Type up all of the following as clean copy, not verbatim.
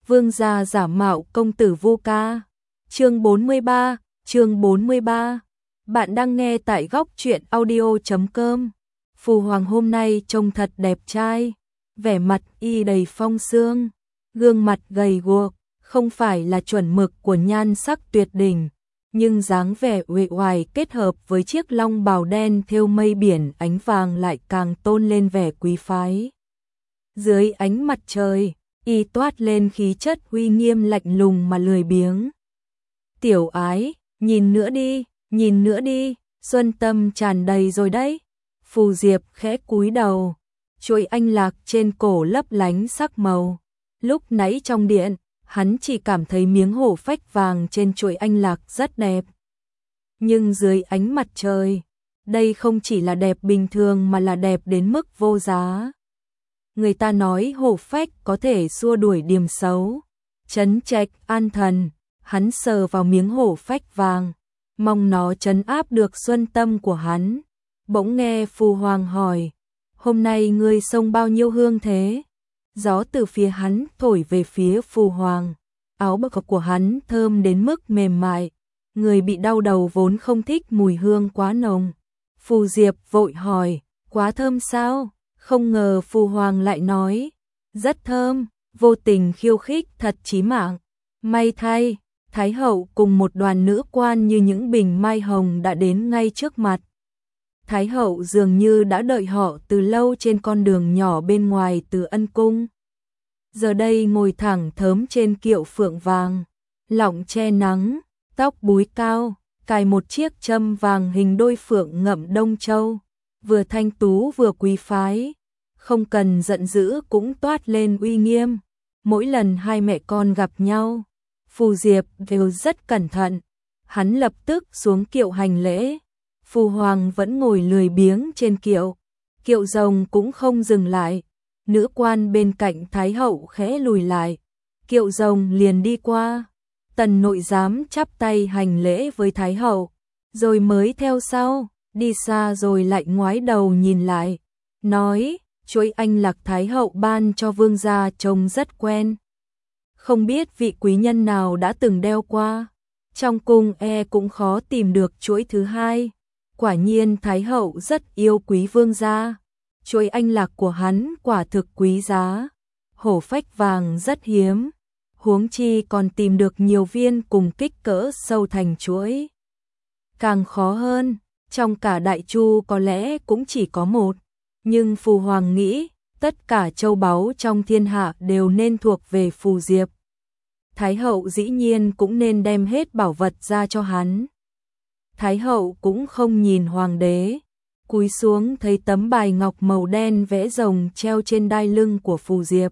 Vương gia giả mạo công tử Vu Ca. Chương 43. Bạn đang nghe tại góc truyện audio.com. Phù Hoàng hôm nay trông thật đẹp trai, vẻ mặt y đầy phong sương, gương mặt gầy guộc, không phải là chuẩn mực của nhan sắc tuyệt đỉnh, nhưng dáng vẻ uể oải kết hợp với chiếc long bào đen thêu mây biển ánh vàng lại càng tôn lên vẻ quý phái. Dưới ánh mặt trời, y toát lên khí chất uy nghiêm lạnh lùng mà lười biếng. Tiểu ái, nhìn nữa đi, xuân tâm tràn đầy rồi đấy. Phù Diệp khẽ cúi đầu, chuỗi anh lạc trên cổ lấp lánh sắc màu. Lúc nãy trong điện, hắn chỉ cảm thấy miếng hổ phách vàng trên chuỗi anh lạc rất đẹp. Nhưng dưới ánh mặt trời, đây không chỉ là đẹp bình thường mà là đẹp đến mức vô giá. Người ta nói hổ phách có thể xua đuổi điềm xấu, trấn trạch an thần, hắn sờ vào miếng hổ phách vàng, mong nó trấn áp được xuân tâm của hắn. Bỗng nghe Phù Hoàng hỏi, hôm nay ngươi xông bao nhiêu hương thế? Gió từ phía hắn thổi về phía Phù Hoàng, áo bọc của hắn thơm đến mức mềm mại, người bị đau đầu vốn không thích mùi hương quá nồng. Phù Diệp vội hỏi, quá thơm sao? Không ngờ Phù Hoàng lại nói, rất thơm, vô tình khiêu khích thật chí mạng. May thay, Thái hậu cùng một đoàn nữ quan như những bình mai hồng đã đến ngay trước mặt. Thái hậu dường như đã đợi họ từ lâu trên con đường nhỏ bên ngoài Từ Ân cung. Giờ đây ngồi thẳng thớm trên kiệu phượng vàng, lọng che nắng, tóc búi cao, cài một chiếc châm vàng hình đôi phượng ngậm đông châu, vừa thanh tú vừa quý phái, không cần giận dữ cũng toát lên uy nghiêm. Mỗi lần hai mẹ con gặp nhau, Phù Diệp đều rất cẩn thận, hắn lập tức xuống kiệu hành lễ. Phù Hoàng vẫn ngồi lười biếng trên kiệu, kiệu rồng cũng không dừng lại. Nữ quan bên cạnh Thái hậu khẽ lùi lại, kiệu rồng liền đi qua. Tần nội giám chắp tay hành lễ với Thái hậu, rồi mới theo sau, đi xa rồi lại ngoái đầu nhìn lại, nói, chuỗi anh lạc Thái hậu ban cho vương gia trông rất quen. Không biết vị quý nhân nào đã từng đeo qua, trong cung cũng khó tìm được chuỗi thứ hai. Quả nhiên Thái hậu rất yêu quý vương gia, chuỗi anh lạc của hắn quả thực quý giá, hổ phách vàng rất hiếm, huống chi còn tìm được nhiều viên cùng kích cỡ sâu thành chuỗi. Càng khó hơn, trong cả Đại Chu có lẽ cũng chỉ có một, nhưng Phù Hoàng nghĩ tất cả châu báu trong thiên hạ đều nên thuộc về Phù Diệp. Thái hậu dĩ nhiên cũng nên đem hết bảo vật ra cho hắn. Thái hậu cũng không nhìn hoàng đế, cúi xuống thấy tấm bài ngọc màu đen vẽ rồng treo trên đai lưng của Phù Diệp.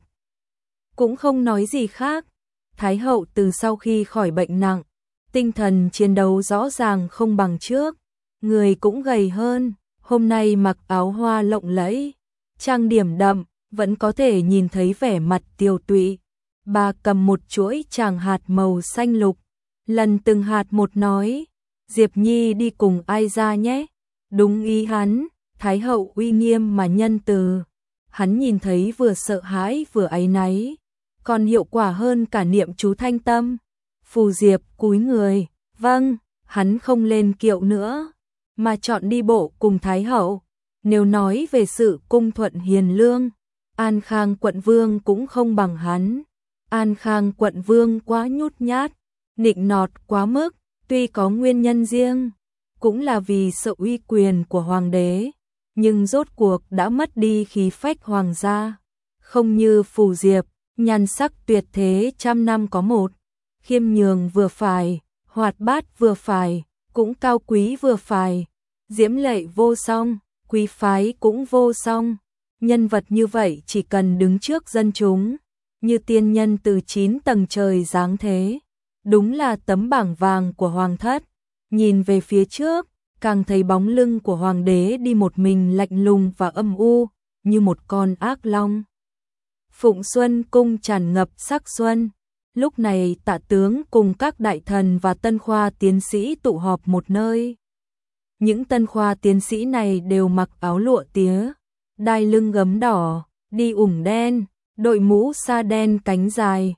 Cũng không nói gì khác, Thái hậu từ sau khi khỏi bệnh nặng, tinh thần chiến đấu rõ ràng không bằng trước, người cũng gầy hơn, hôm nay mặc áo hoa lộng lẫy, trang điểm đậm, vẫn có thể nhìn thấy vẻ mặt tiều tụy. Bà cầm một chuỗi tràng hạt màu xanh lục, lần từng hạt một nói, Diệp Nhi đi cùng ai ra nhé. Đúng ý hắn, Thái hậu uy nghiêm mà nhân từ. Hắn nhìn thấy vừa sợ hãi vừa áy náy, còn hiệu quả hơn cả niệm chú thanh tâm. Phù Diệp cúi người, vâng, hắn không lên kiệu nữa, mà chọn đi bộ cùng Thái hậu. Nếu nói về sự cung thuận hiền lương, An Khang quận vương cũng không bằng hắn. An Khang quận vương quá nhút nhát, nịnh nọt quá mức, tuy có nguyên nhân riêng, cũng là vì sợ uy quyền của hoàng đế, nhưng rốt cuộc đã mất đi khí phách hoàng gia. Không như Phù Diệp, nhan sắc tuyệt thế trăm năm có một, khiêm nhường vừa phải, hoạt bát vừa phải, cũng cao quý vừa phải, diễm lệ vô song, quý phái cũng vô song. Nhân vật như vậy chỉ cần đứng trước dân chúng, như tiên nhân từ 9 tầng trời giáng thế, đúng là tấm bảng vàng của hoàng thất. Nhìn về phía trước, càng thấy bóng lưng của hoàng đế đi một mình lạnh lùng và âm u, như một con ác long. Phụng Xuân cung tràn ngập sắc xuân, lúc này Tạ tướng cùng các đại thần và tân khoa tiến sĩ tụ họp một nơi. Những tân khoa tiến sĩ này đều mặc áo lụa tía, đai lưng gấm đỏ, đi ủng đen, đội mũ sa đen cánh dài,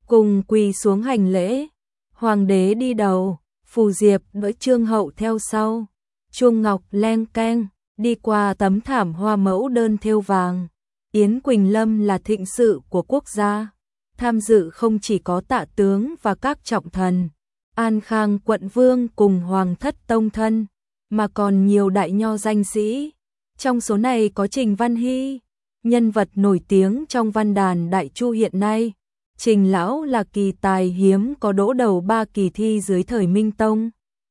cùng quỳ xuống hành lễ. Hoàng đế đi đầu, Phù Diệp với Trương Hậu theo sau. Chuông ngọc leng keng, đi qua tấm thảm hoa mẫu đơn thêu vàng. Yến Quỳnh Lâm là thịnh sự của quốc gia. Tham dự không chỉ có Tạ tướng và các trọng thần, An Khang quận vương cùng Hoàng thất tông thân, mà còn nhiều đại nho danh sĩ. Trong số này có Trình Văn Hy, nhân vật nổi tiếng trong văn đàn Đại Chu hiện nay. Trình lão là kỳ tài hiếm có đỗ đầu 3 kỳ thi dưới thời Minh Tông.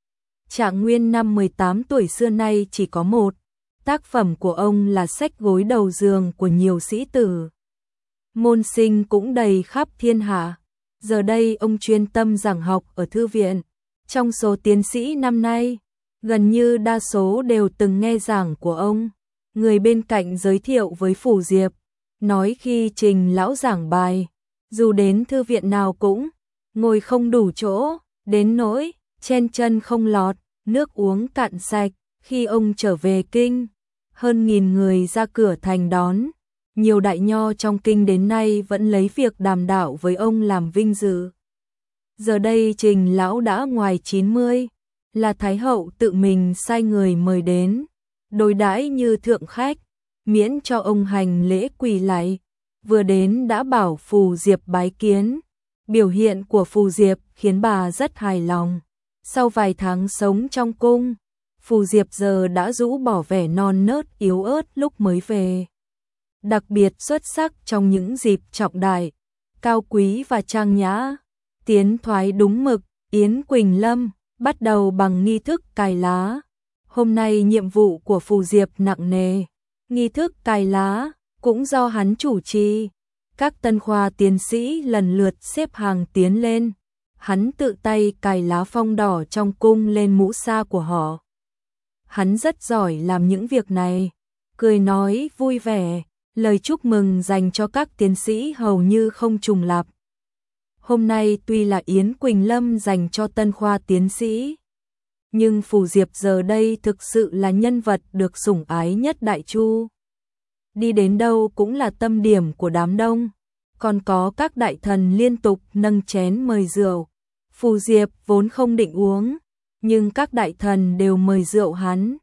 Trạng Nguyên năm 18 tuổi xưa nay chỉ có một. Tác phẩm của ông là sách gối đầu giường của nhiều sĩ tử. Môn sinh cũng đầy khắp thiên hạ. Giờ đây ông chuyên tâm giảng học ở thư viện. Trong số tiến sĩ năm nay, gần như đa số đều từng nghe giảng của ông. Người bên cạnh giới thiệu với Phù Diệp, nói khi Trình lão giảng bài, dù đến thư viện nào cũng ngồi không đủ chỗ, đến nỗi chen chân không lọt, nước uống cạn sạch. Khi ông trở về kinh, hơn 1000 người ra cửa thành đón. Nhiều đại nho trong kinh đến nay vẫn lấy việc đàm đạo với ông làm vinh dự. Giờ đây Trình lão đã ngoài 90, là Thái hậu tự mình sai người mời đến, đối đãi như thượng khách, miễn cho ông hành lễ quỳ lạy. Vừa đến đã bảo Phù Diệp bái kiến. Biểu hiện của Phù Diệp khiến bà rất hài lòng. Sau vài tháng sống trong cung, Phù Diệp giờ đã rũ bỏ vẻ non nớt yếu ớt lúc mới về. Đặc biệt xuất sắc trong những dịp trọng đại, cao quý và trang nhã. Tiến thoái đúng mực, Yến Quỳnh Lâm bắt đầu bằng nghi thức cài lá. Hôm nay nhiệm vụ của Phù Diệp nặng nề. Nghi thức cài lá cũng do hắn chủ trì. Các tân khoa tiến sĩ lần lượt xếp hàng tiến lên. Hắn tự tay cài lá phong đỏ trong cung lên mũ sa của họ. Hắn rất giỏi làm những việc này, cười nói vui vẻ, lời chúc mừng dành cho các tiến sĩ hầu như không trùng lặp. Hôm nay tuy là Yến Quỳnh Lâm dành cho tân khoa tiến sĩ, nhưng Phù Diệp giờ đây thực sự là nhân vật được sủng ái nhất Đại Chu. Đi đến đâu cũng là tâm điểm của đám đông, còn có các đại thần liên tục nâng chén mời rượu. Phù Diệp vốn không định uống, nhưng các đại thần đều mời rượu hắn.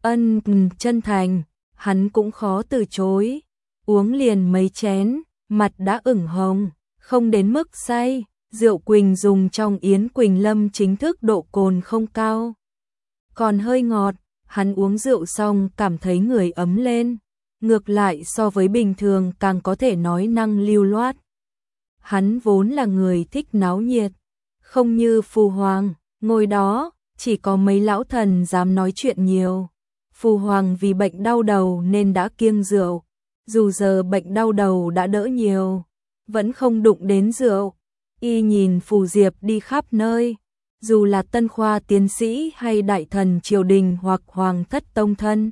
Chân thành, hắn cũng khó từ chối. Uống liền mấy chén, mặt đã ửng hồng, không đến mức say. Rượu Quỳnh dùng trong Yến Quỳnh Lâm chính thức độ cồn không cao, còn hơi ngọt. Hắn uống rượu xong cảm thấy người ấm lên, ngược lại so với bình thường càng có thể nói năng lưu loát. Hắn vốn là người thích náo nhiệt, không như Phù Hoàng, ngồi đó chỉ có mấy lão thần dám nói chuyện nhiều. Phù Hoàng vì bệnh đau đầu nên đã kiêng rượu, dù giờ bệnh đau đầu đã đỡ nhiều, vẫn không đụng đến rượu. Y nhìn Phù Diệp đi khắp nơi, dù là tân khoa tiến sĩ hay đại thần triều đình hoặc hoàng thất tông thân,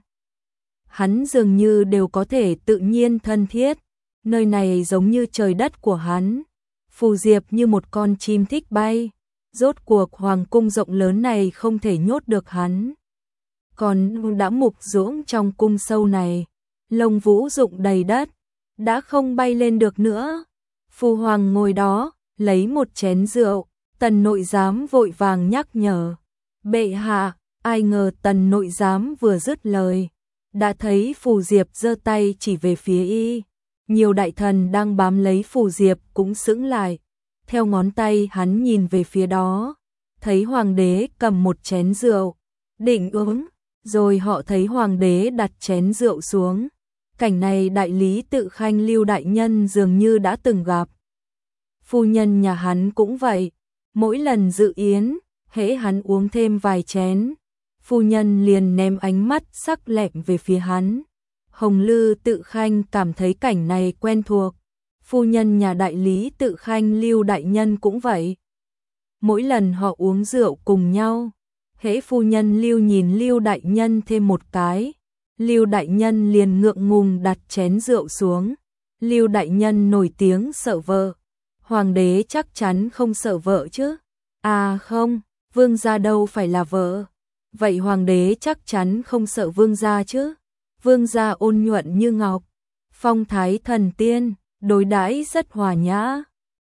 hắn dường như đều có thể tự nhiên thân thiết. Nơi này giống như trời đất của hắn. Phù Diệp như một con chim thích bay, rốt cuộc hoàng cung rộng lớn này không thể nhốt được hắn. Còn đã mục ruỗng trong cung sâu này, lông vũ rụng đầy đất, đã không bay lên được nữa. Phù Hoàng ngồi đó, lấy một chén rượu, Tần nội giám vội vàng nhắc nhở. Bệ hạ, ai ngờ Tần nội giám vừa dứt lời, đã thấy Phù Diệp giơ tay chỉ về phía y. Nhiều đại thần đang bám lấy Phù Diệp cũng sững lại. Theo ngón tay hắn nhìn về phía đó, thấy hoàng đế cầm một chén rượu, định uống, rồi họ thấy hoàng đế đặt chén rượu xuống. Cảnh này đại lý Tự Khanh Lưu đại nhân dường như đã từng gặp. Phu nhân nhà hắn cũng vậy, mỗi lần dự yến, hễ hắn uống thêm vài chén, phu nhân liền ném ánh mắt sắc lẹm về phía hắn. Hồng Lư Tự Khanh cảm thấy cảnh này quen thuộc. Phu nhân nhà đại lý Tự Khanh Lưu đại nhân cũng vậy. Mỗi lần họ uống rượu cùng nhau, hễ phu nhân Lưu nhìn Lưu đại nhân thêm một cái, Lưu đại nhân liền ngượng ngùng đặt chén rượu xuống. Lưu đại nhân nổi tiếng sợ vợ. Hoàng đế chắc chắn không sợ vợ chứ? À không, vương gia đâu phải là vợ. Vậy hoàng đế chắc chắn không sợ vương gia chứ? Vương gia ôn nhuận như ngọc, phong thái thần tiên, đối đãi rất hòa nhã.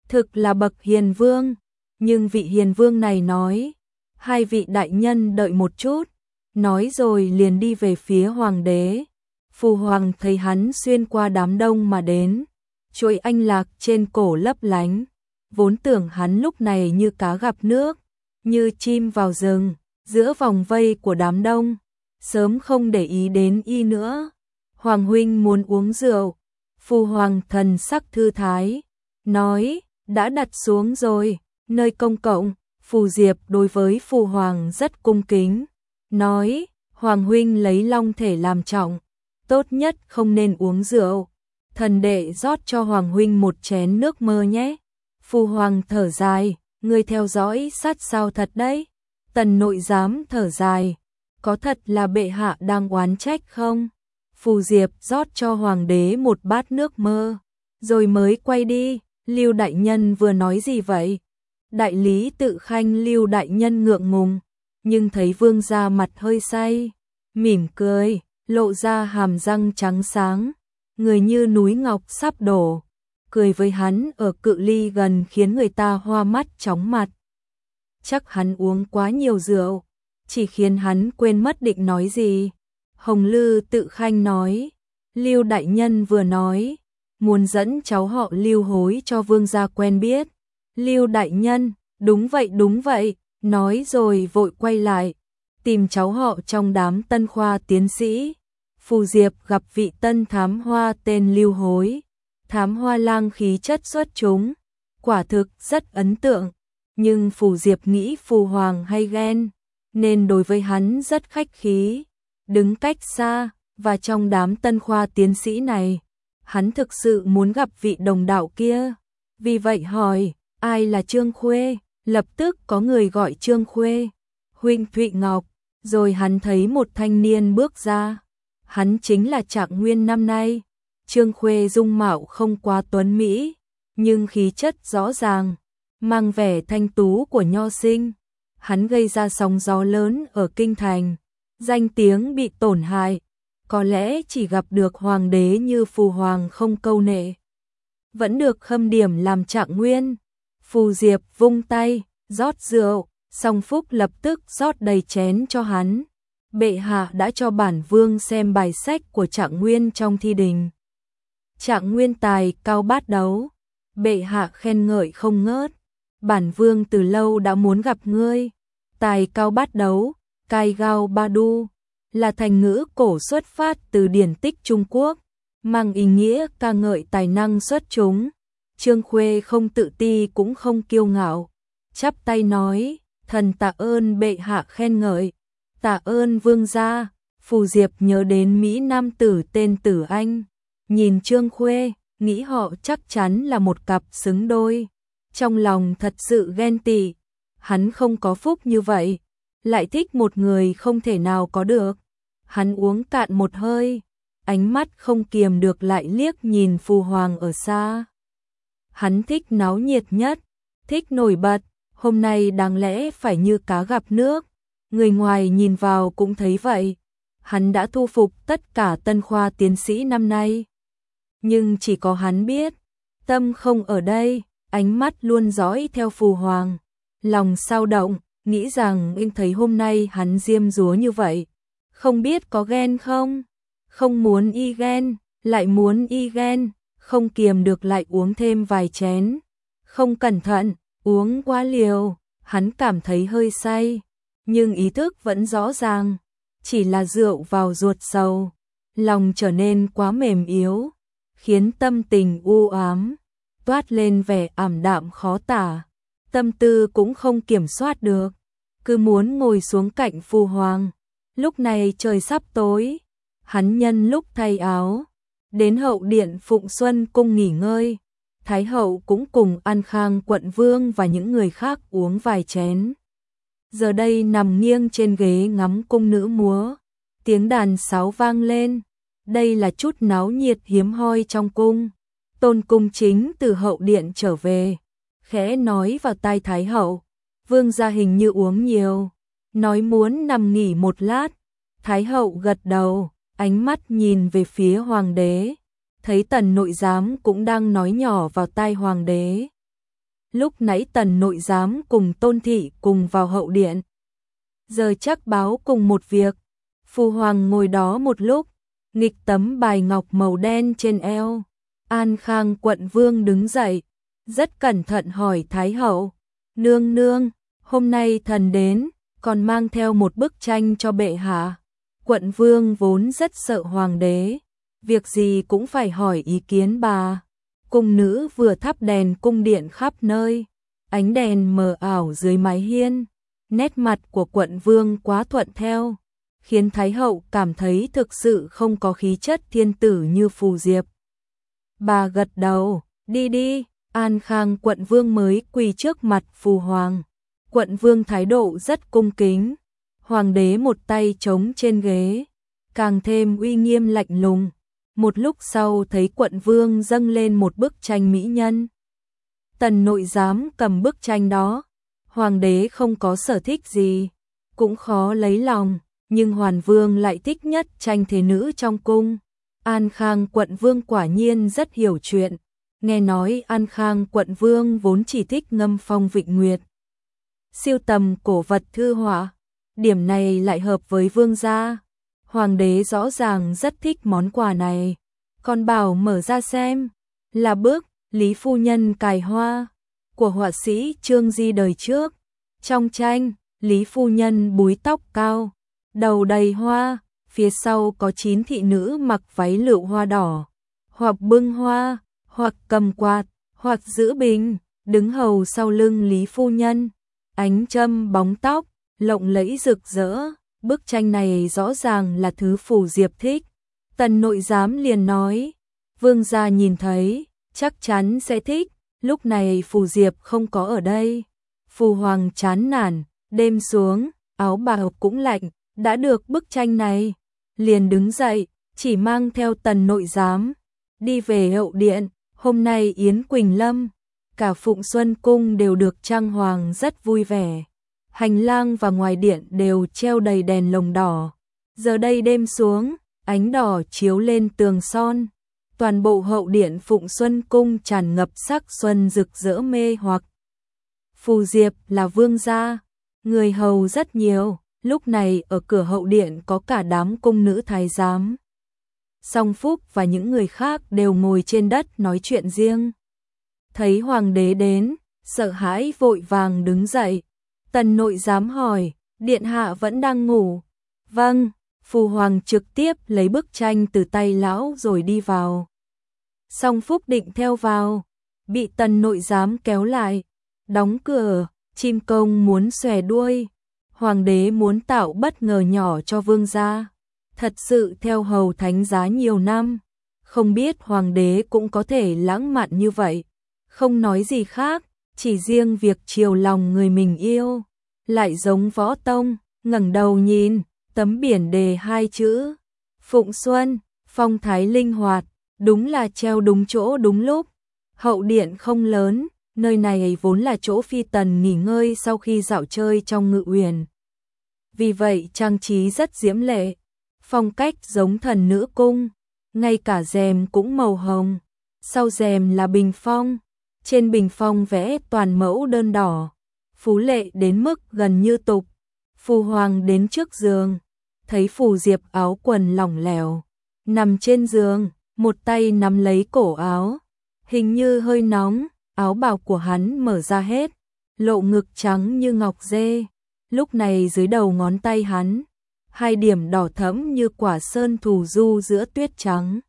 thực là bậc hiền vương, nhưng vị hiền vương này nói, hai vị đại nhân đợi một chút, nói rồi liền đi về phía hoàng đế. Phu hoàng thấy hắn xuyên qua đám đông mà đến, chuỗi anh lạc trên cổ lấp lánh, vốn tưởng hắn lúc này như cá gặp nước, như chim vào rừng, giữa vòng vây của đám đông, sớm không để ý đến y nữa. Hoàng huynh muốn uống rượu. Phu hoàng thần sắc thư thái, nói, đã đặt xuống rồi, nơi công cộng. Phù Diệp đối với Phu hoàng rất cung kính, nói, Hoàng huynh lấy long thể làm trọng, tốt nhất không nên uống rượu. Thần đệ rót cho Hoàng huynh một chén nước mơ nhé. Phu hoàng thở dài, ngươi theo dõi sát sao thật đấy. Tần nội giám thở dài, có thật là bệ hạ đang oán trách không? Phù Diệp rót cho hoàng đế một bát nước mơ, rồi mới quay đi. Lưu đại nhân vừa nói gì vậy? Đại lý Tự Khanh Lưu đại nhân ngượng ngùng, nhưng thấy vương gia mặt hơi say, mỉm cười, lộ ra hàm răng trắng sáng, người như núi ngọc sắp đổ, cười với hắn ở cự ly gần khiến người ta hoa mắt chóng mặt. Chắc hắn uống quá nhiều rượu, chỉ khiến hắn quên mất định nói gì. Hồng Lư Tự Khanh nói, Lưu đại nhân vừa nói, muốn dẫn cháu họ Lưu Hối cho vương gia quen biết. Lưu đại nhân, đúng vậy, nói rồi vội quay lại, tìm cháu họ trong đám tân khoa tiến sĩ. Phù Diệp gặp vị tân thám hoa tên Lưu Hối, thám hoa lang khí chất xuất chúng, quả thực rất ấn tượng, nhưng Phù Diệp nghĩ Phu hoàng hay ghen, nên đối với hắn rất khách khí, đứng cách xa, và trong đám tân khoa tiến sĩ này, hắn thực sự muốn gặp vị đồng đạo kia, vì vậy hỏi, ai là Trương Khuê? Lập tức có người gọi Trương Khuê, huynh Thụy Ngọc, rồi hắn thấy một thanh niên bước ra, hắn chính là Trạng Nguyên năm nay. Trương Khuê dung mạo không quá tuấn mỹ, nhưng khí chất rõ ràng, mang vẻ thanh tú của nho sinh. Hắn gây ra sóng gió lớn ở kinh thành, danh tiếng bị tổn hại, có lẽ chỉ gặp được hoàng đế như Phù hoàng không câu nệ, vẫn được khâm điểm làm Trạng Nguyên. Phù Diệp vung tay, rót rượu, Song Phúc lập tức rót đầy chén cho hắn. Bệ hạ đã cho bản vương xem bài sách của Trạng Nguyên trong thi đình. Trạng Nguyên tài cao bát đấu, bệ hạ khen ngợi không ngớt. Bản vương từ lâu đã muốn gặp ngươi. Tài cao bát đấu, cai gao ba đu, là thành ngữ cổ xuất phát từ điển tích Trung Quốc, mang ý nghĩa ca ngợi tài năng xuất chúng. Trương Khuê không tự ti cũng không kiêu ngạo, chắp tay nói, thần tạ ơn bệ hạ khen ngợi, tạ ơn vương gia. Phù Diệp nhớ đến Mỹ nam tử tên Tử Anh, nhìn Trương Khuê, nghĩ họ chắc chắn là một cặp xứng đôi, trong lòng thật sự ghen tị, hắn không có phúc như vậy, lại thích một người không thể nào có được. Hắn uống cạn một hơi, ánh mắt không kiềm được lại liếc nhìn Phu hoàng ở xa. Hắn thích náo nhiệt nhất, thích nổi bật, hôm nay đáng lẽ phải như cá gặp nước, người ngoài nhìn vào cũng thấy vậy. Hắn đã thu phục tất cả tân khoa tiến sĩ năm nay, nhưng chỉ có hắn biết, tâm không ở đây, ánh mắt luôn dõi theo Phu hoàng, lòng sao động, nghĩ rằng anh thấy hôm nay hắn diêm dúa như vậy, không biết có ghen không? Không muốn y ghen, lại muốn y ghen, không kiềm được lại uống thêm vài chén. Không cẩn thận, uống quá liều, hắn cảm thấy hơi say, nhưng ý thức vẫn rõ ràng, chỉ là rượu vào ruột sầu, lòng trở nên quá mềm yếu, khiến tâm tình u ám, toát lên vẻ ảm đạm khó tả, tâm tư cũng không kiểm soát được, cứ muốn ngồi xuống cạnh Phu hoàng. Lúc này trời sắp tối, hắn nhân lúc thay áo, đến hậu điện Phụng Xuân cung nghỉ ngơi. Thái hậu cũng cùng An Khang quận vương và những người khác uống vài chén. Giờ đây nằm nghiêng trên ghế ngắm cung nữ múa, tiếng đàn sáo vang lên. Đây là chút náo nhiệt hiếm hoi trong cung. Tôn Cung Chính từ hậu điện trở về, khẽ nói vào tai Thái hậu, vương gia hình như uống nhiều, nói muốn nằm nghỉ một lát. Thái hậu gật đầu, ánh mắt nhìn về phía hoàng đế, thấy Tần nội giám cũng đang nói nhỏ vào tai hoàng đế. lúc nãy Tần Nội Giám cùng Tôn Thị cùng vào hậu điện. Giờ chắc báo cùng một việc. Phu Hoàng ngồi đó một lúc, nghịch tấm bài ngọc màu đen trên eo. An Khang quận vương đứng dậy, rất cẩn thận hỏi Thái hậu, nương nương, hôm nay thần đến, còn mang theo một bức tranh cho bệ hạ. Quận vương vốn rất sợ hoàng đế, việc gì cũng phải hỏi ý kiến bà. Cung nữ vừa thắp đèn cung điện khắp nơi, ánh đèn mờ ảo dưới mái hiên, nét mặt của quận vương quá thuận theo, khiến Thái hậu cảm thấy thực sự không có khí chất thiên tử như Phù Diệp. Bà gật đầu, đi đi. An Khang quận vương mới quỳ trước mặt Phù Hoàng. Quận vương thái độ rất cung kính. Hoàng đế một tay trống trên ghế, càng thêm uy nghiêm lạnh lùng. Một lúc sau thấy quận vương dâng lên một bức tranh mỹ nhân. Tần Nội Giám cầm bức tranh đó. Hoàng đế không có sở thích gì, cũng khó lấy lòng, nhưng Hoàn vương lại thích nhất tranh thế nữ trong cung. An Khang quận vương quả nhiên rất hiểu chuyện. Nghe nói An Khang quận vương vốn chỉ thích ngâm phong vịnh nguyệt, siêu tầm cổ vật thư họa, điểm này lại hợp với vương gia. Hoàng đế rõ ràng rất thích món quà này, còn bảo mở ra xem, là bức Lý Phu Nhân cài hoa của họa sĩ Trương Di đời trước. Trong tranh, Lý Phu Nhân búi tóc cao, đầu đầy hoa, phía sau có 9 thị nữ mặc váy lựu hoa đỏ, hoặc bưng hoa, hoặc cầm quạt, hoặc giữ bình, đứng hầu sau lưng Lý Phu Nhân. Ánh châm bóng tóc, lộng lẫy rực rỡ, bức tranh này rõ ràng là thứ Phù Diệp thích. Tần Nội Giám liền nói, vương gia nhìn thấy, chắc chắn sẽ thích, lúc này Phù Diệp không có ở đây. Phù Hoàng chán nản, đêm xuống, áo bào cũng lạnh, đã được bức tranh này, liền đứng dậy, chỉ mang theo Tần Nội Giám, đi về hậu điện. Hôm nay Yến Quỳnh Lâm, cả Phụng Xuân Cung đều được trang hoàng rất vui vẻ. Hành lang và ngoài điện đều treo đầy đèn lồng đỏ. Giờ đây đêm xuống, ánh đỏ chiếu lên tường son. Toàn bộ hậu điện Phụng Xuân Cung tràn ngập sắc xuân rực rỡ mê hoặc. Phù Diệp là vương gia, người hầu rất nhiều. Lúc này ở cửa hậu điện có cả đám cung nữ thái giám. Song Phúc và những người khác đều ngồi trên đất nói chuyện riêng. Thấy hoàng đế đến, sợ hãi vội vàng đứng dậy. Tần Nội Giám hỏi, điện hạ vẫn đang ngủ? Vâng. Phù Hoàng trực tiếp lấy bức tranh từ tay lão rồi đi vào. Song Phúc định theo vào, bị Tần Nội Giám kéo lại. Đóng cửa, chim công muốn xòe đuôi. Hoàng đế muốn tạo bất ngờ nhỏ cho vương gia. Thật sự theo hầu thánh giá nhiều năm, không biết hoàng đế cũng có thể lãng mạn như vậy. Không nói gì khác, chỉ riêng việc chiều lòng người mình yêu. Lại giống Võ Tông, ngẩng đầu nhìn, tấm biển đề 2 chữ Phụng Xuân, phong thái linh hoạt, đúng là treo đúng chỗ đúng lúc. Hậu điện không lớn, nơi này vốn là chỗ phi tần nghỉ ngơi sau khi dạo chơi trong Ngự Uyển. Vì vậy trang trí rất diễm lệ, phong cách giống thần nữ cung, ngay cả rèm cũng màu hồng. Sau rèm là bình phong, trên bình phong vẽ toàn mẫu đơn đỏ, phú lệ đến mức gần như tục. Phù Hoàng đến trước giường, thấy Phù Diệp áo quần lỏng lẻo, nằm trên giường, một tay nắm lấy cổ áo, hình như hơi nóng, áo bào của hắn mở ra hết, lộ ngực trắng như ngọc dê. Lúc này dưới đầu ngón tay hắn, 2 điểm đỏ thẫm như quả sơn thù du giữa tuyết trắng.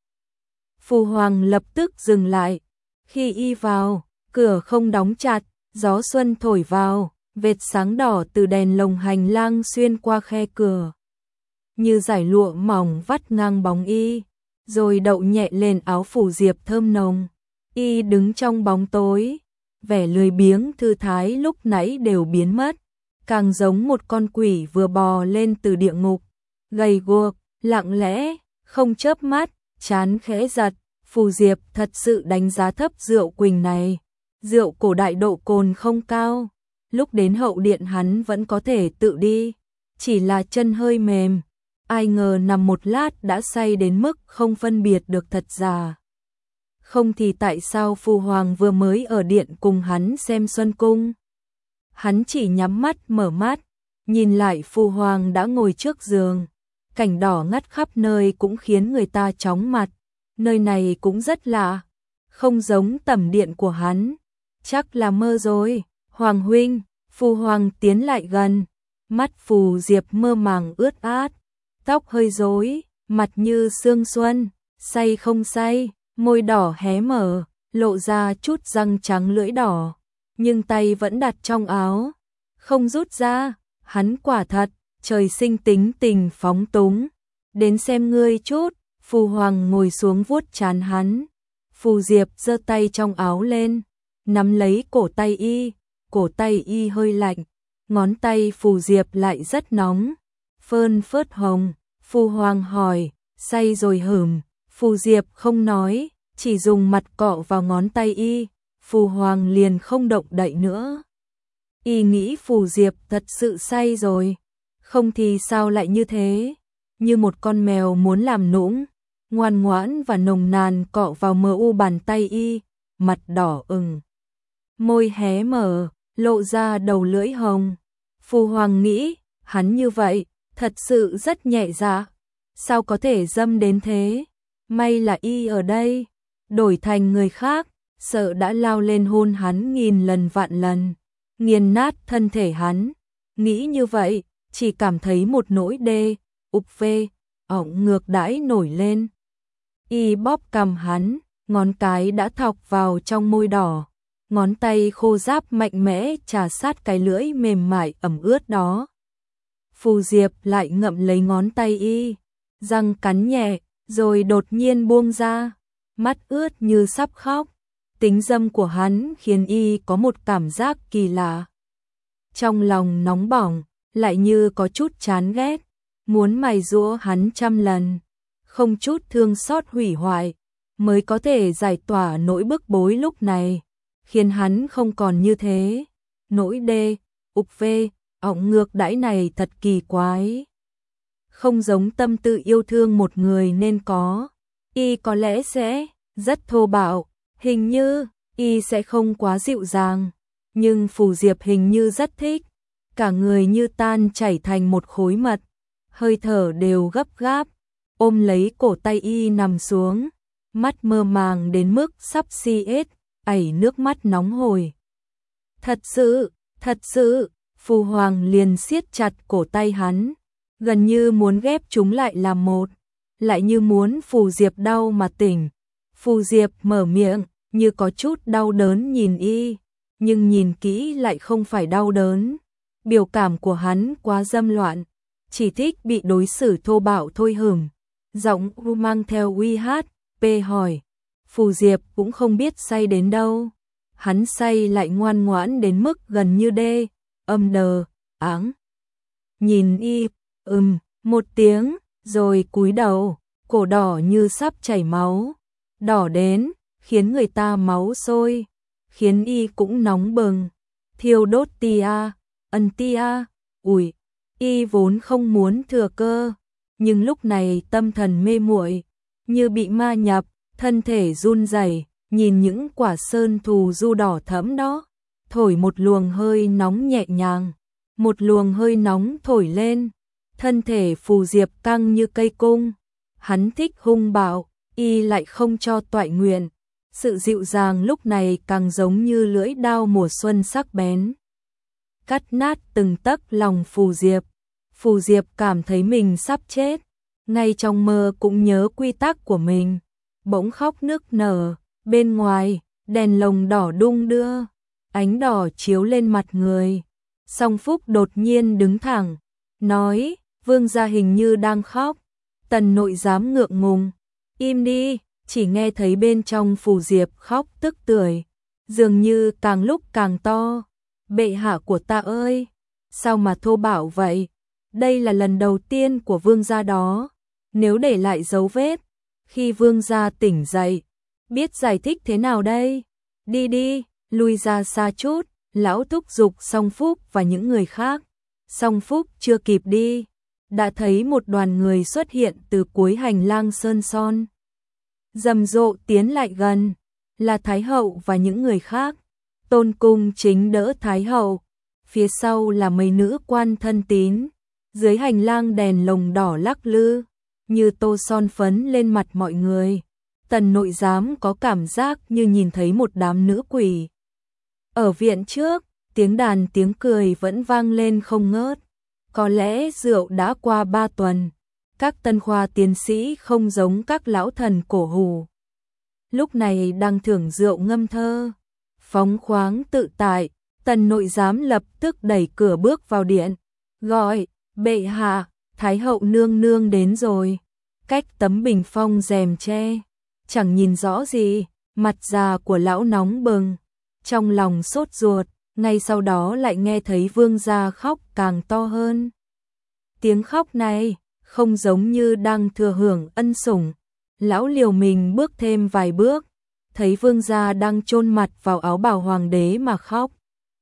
Phù Hoàng lập tức dừng lại. Khi y vào, cửa không đóng chặt, gió xuân thổi vào, vệt sáng đỏ từ đèn lồng hành lang xuyên qua khe cửa, như dải lụa mỏng vắt ngang bóng y, rồi đậu nhẹ lên áo Phù Diệp thơm nồng. Y đứng trong bóng tối, vẻ lười biếng thư thái lúc nãy đều biến mất, càng giống một con quỷ vừa bò lên từ địa ngục, gầy guộc, lặng lẽ, không chớp mắt, trán khẽ giật. Phù Diệp thật sự đánh giá thấp rượu Quỳnh này. Rượu cổ đại độ cồn không cao, lúc đến hậu điện hắn vẫn có thể tự đi, chỉ là chân hơi mềm. Ai ngờ nằm một lát đã say đến mức không phân biệt được thật giả. không thì tại sao Phu Hoàng vừa mới ở điện cùng hắn xem Xuân Cung. Hắn chỉ nhắm mắt mở mắt, nhìn lại Phu Hoàng đã ngồi trước giường, cảnh đỏ ngắt khắp nơi cũng khiến người ta chóng mặt, nơi này cũng rất lạ, không giống tẩm điện của hắn, chắc là mơ rồi. Hoàng huynh, Phu Hoàng tiến lại gần, mắt Phù Diệp mơ màng ướt át, tóc hơi rối, mặt như sương xuân, say không say, môi đỏ hé mở, lộ ra chút răng trắng lưỡi đỏ, nhưng tay vẫn đặt trong áo, không rút ra, hắn quả thật, trời sinh tính tình phóng túng. Đến xem ngươi chút, Phu Hoàng ngồi xuống vuốt trán hắn. Phù Diệp giơ tay trong áo lên, nắm lấy cổ tay y hơi lạnh, ngón tay Phù Diệp lại rất nóng, phơn phớt hồng. Phu Hoàng hỏi, say rồi hửm, Phù Diệp không nói, chỉ dùng mặt cọ vào ngón tay y, Phu Hoàng liền không động đậy nữa. Y nghĩ Phù Diệp thật sự say rồi, không thì sao lại như thế, như một con mèo muốn làm nũng, ngoan ngoãn và nồng nàn cọ vào mờ u bàn tay y, mặt đỏ ửng, môi hé mở, lộ ra đầu lưỡi hồng. Phu Hoàng nghĩ, hắn như vậy, thật sự rất nhẹ dạ, sao có thể dâm đến thế, may là y ở đây, đổi thành người khác, sợ đã lao lên hôn hắn nghìn lần vạn lần, nghiền nát thân thể hắn. Nghĩ như vậy, chỉ cảm thấy một nỗi ỏng ngược đãi nổi lên. Y bóp cằm hắn, ngón cái đã thọc vào trong môi đỏ, ngón tay khô ráp mạnh mẽ chà sát cái lưỡi mềm mại ẩm ướt đó. Phù Diệp lại ngậm lấy ngón tay y, răng cắn nhẹ, rồi đột nhiên buông ra, mắt ướt như sắp khóc. Tính dâm của hắn khiến y có một cảm giác kỳ lạ. Trong lòng nóng bỏng, lại như có chút chán ghét, muốn mài giũa hắn trăm lần, không chút thương xót hủy hoại, mới có thể giải tỏa nỗi bức bối lúc này, khiến hắn không còn như thế. Nỗi ỏng ngược đãi này thật kỳ quái. Không giống tâm tư yêu thương một người nên có. Y có lẽ sẽ rất thô bạo, hình như y sẽ không quá dịu dàng, nhưng Phù Diệp hình như rất thích, cả người như tan chảy thành một khối mật, hơi thở đều gấp gáp, ôm lấy cổ tay y nằm xuống, mắt mơ màng đến mức sắp si ết, ảy nước mắt nóng hổi. Thật sự, Phu Hoàng liền siết chặt cổ tay hắn, gần như muốn ghép chúng lại làm một, lại như muốn Phù Diệp đau mà tỉnh. Phù Diệp mở miệng, như có chút đau đớn nhìn y, nhưng nhìn kỹ lại không phải đau đớn. Biểu cảm của hắn quá dâm loạn, chỉ thích bị đối xử thô bạo thôi hửng. Giọng mang theo uy hát, hỏi. Phù Diệp cũng không biết say đến đâu. Hắn say lại ngoan ngoãn đến mức gần như áng. Nhìn y, một tiếng, rồi cúi đầu, cổ đỏ như sắp chảy máu. Đỏ đến, khiến người ta máu sôi, khiến y cũng nóng bừng, thiêu đốt tia, y vốn không muốn thừa cơ, nhưng lúc này tâm thần mê muội, như bị ma nhập, thân thể run rẩy, nhìn những quả sơn thù du đỏ thẫm đó, thổi một luồng hơi nóng nhẹ nhàng, một luồng hơi nóng thổi lên, thân thể Phù Diệp căng như cây cung, hắn thích hung bạo, y lại không cho toại nguyện. Sự dịu dàng lúc này càng giống như lưỡi đao mùa xuân sắc bén, cắt nát từng tấc lòng Phù Diệp. Phù Diệp cảm thấy mình sắp chết, ngay trong mơ cũng nhớ quy tắc của mình, bỗng khóc nức nở. Bên ngoài, đèn lồng đỏ đung đưa, ánh đỏ chiếu lên mặt người. Song Phúc đột nhiên đứng thẳng, nói, Vương gia hình như đang khóc. Tần nội giám ngượng ngùng, im đi. Chỉ nghe thấy bên trong Phù Diệp khóc tức tưởi, dường như càng lúc càng to. Bệ hạ của ta ơi, sao mà thô bạo vậy? Đây là lần đầu tiên của vương gia đó. Nếu để lại dấu vết, khi vương gia tỉnh dậy, biết giải thích thế nào đây? Đi đi, lui ra xa chút. Lão thúc giục Song Phúc và những người khác. Song Phúc chưa kịp đi, đã thấy một đoàn người xuất hiện từ cuối hành lang sơn son. Rầm rộ tiến lại gần, là Thái hậu và những người khác. Tôn Cung Chính đỡ Thái hậu, phía sau là mấy nữ quan thân tín, dưới hành lang đèn lồng đỏ lắc lư, như tô son phấn lên mặt mọi người. Tần nội giám có cảm giác như nhìn thấy một đám nữ quỷ. Ở viện trước, tiếng đàn tiếng cười vẫn vang lên không ngớt. Có lẽ rượu đã qua 3 tuần, các tân khoa tiến sĩ không giống các lão thần cổ hủ. Lúc này đang thưởng rượu ngâm thơ, phóng khoáng tự tại. Tần nội giám lập tức đẩy cửa bước vào điện, gọi, bệ hạ, Thái hậu nương nương đến rồi. Cách tấm bình phong rèm tre, chẳng nhìn rõ gì, mặt già của lão nóng bừng, trong lòng sốt ruột, ngay sau đó lại nghe thấy vương gia khóc càng to hơn. Tiếng khóc này không giống như đang thừa hưởng ân sủng. Lão liều mình bước thêm vài bước, thấy vương gia đang chôn mặt vào áo bào hoàng đế mà khóc.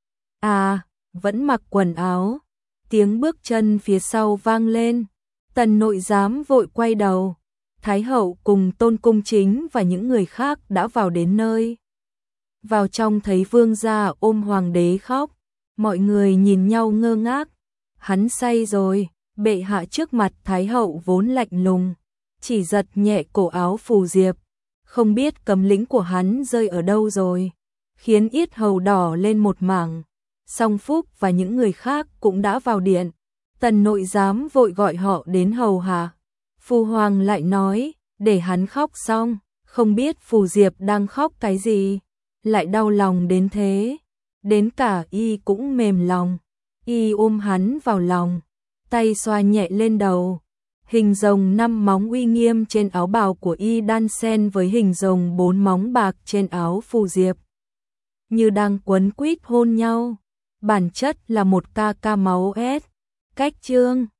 À, vẫn mặc quần áo. Tiếng bước chân phía sau vang lên. Tần nội giám vội quay đầu. Thái hậu cùng Tôn Cung Chính và những người khác đã vào đến nơi. Vào trong thấy vương gia ôm hoàng đế khóc. Mọi người nhìn nhau ngơ ngác. Hắn say rồi. Bệ hạ trước mặt Thái hậu vốn lạnh lùng, chỉ giật nhẹ cổ áo Phù Diệp. Không biết cầm lĩnh của hắn rơi ở đâu rồi, khiến yết hầu đỏ lên một mảng. Song Phúc và những người khác cũng đã vào điện. Tần nội giám vội gọi họ đến hầu hạ. Phu hoàng lại nói, để hắn khóc xong, không biết Phù Diệp đang khóc cái gì, lại đau lòng đến thế. Đến cả y cũng mềm lòng, y ôm hắn vào lòng, tay xoa nhẹ lên đầu. Hình rồng 5 móng uy nghiêm trên áo bào của y đan xen với hình rồng 4 móng bạc trên áo Phù Diệp, như đang quấn quýt hôn nhau. Bản chất là một ca ca máu ép. Cách chương